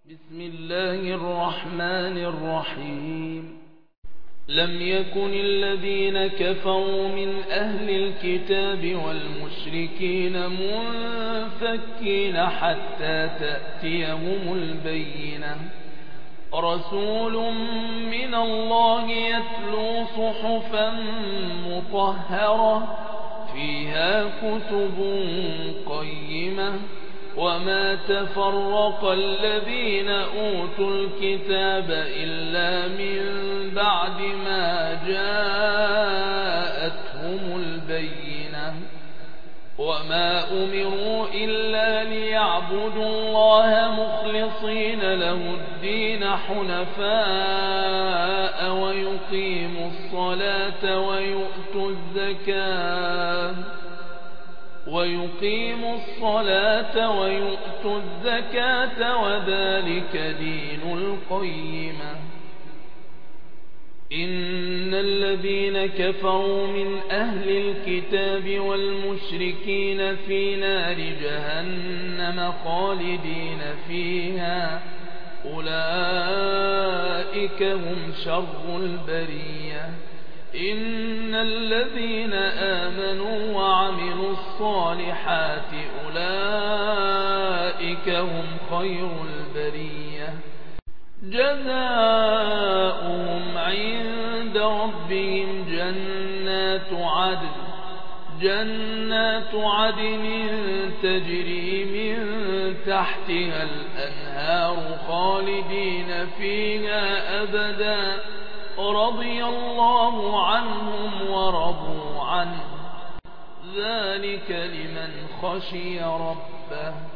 بسم الله الرحمن الرحيم. لم يكن الذين كفروا من أهل الكتاب والمشركين منفكين حتى تأتيهم البينة. رسول من الله يتلو صحفا مطهرة فيها كتب قيمة وما تفرق الذين أوتوا الكتاب إلا من بعد ما جاءتهم البينة وما أمروا إلا ليعبدوا الله مخلصين له الدين حنفاء ويقيموا الصلاة ويؤتوا الزكاة وذلك دين القيمة. إن الذين كفروا من أهل الكتاب والمشركين في نار جهنم خالدين فيها أولئك هم شر البرية. إن الذين آمنوا وعملوا الصالحات أولئك هم خير البرية. جزاؤهم عند ربهم جنات عدن تجري من تحتها الأنهار خالدين فيها أبدا رضي الله عنهم ورضوا عنه ذلك لمن خشي ربه.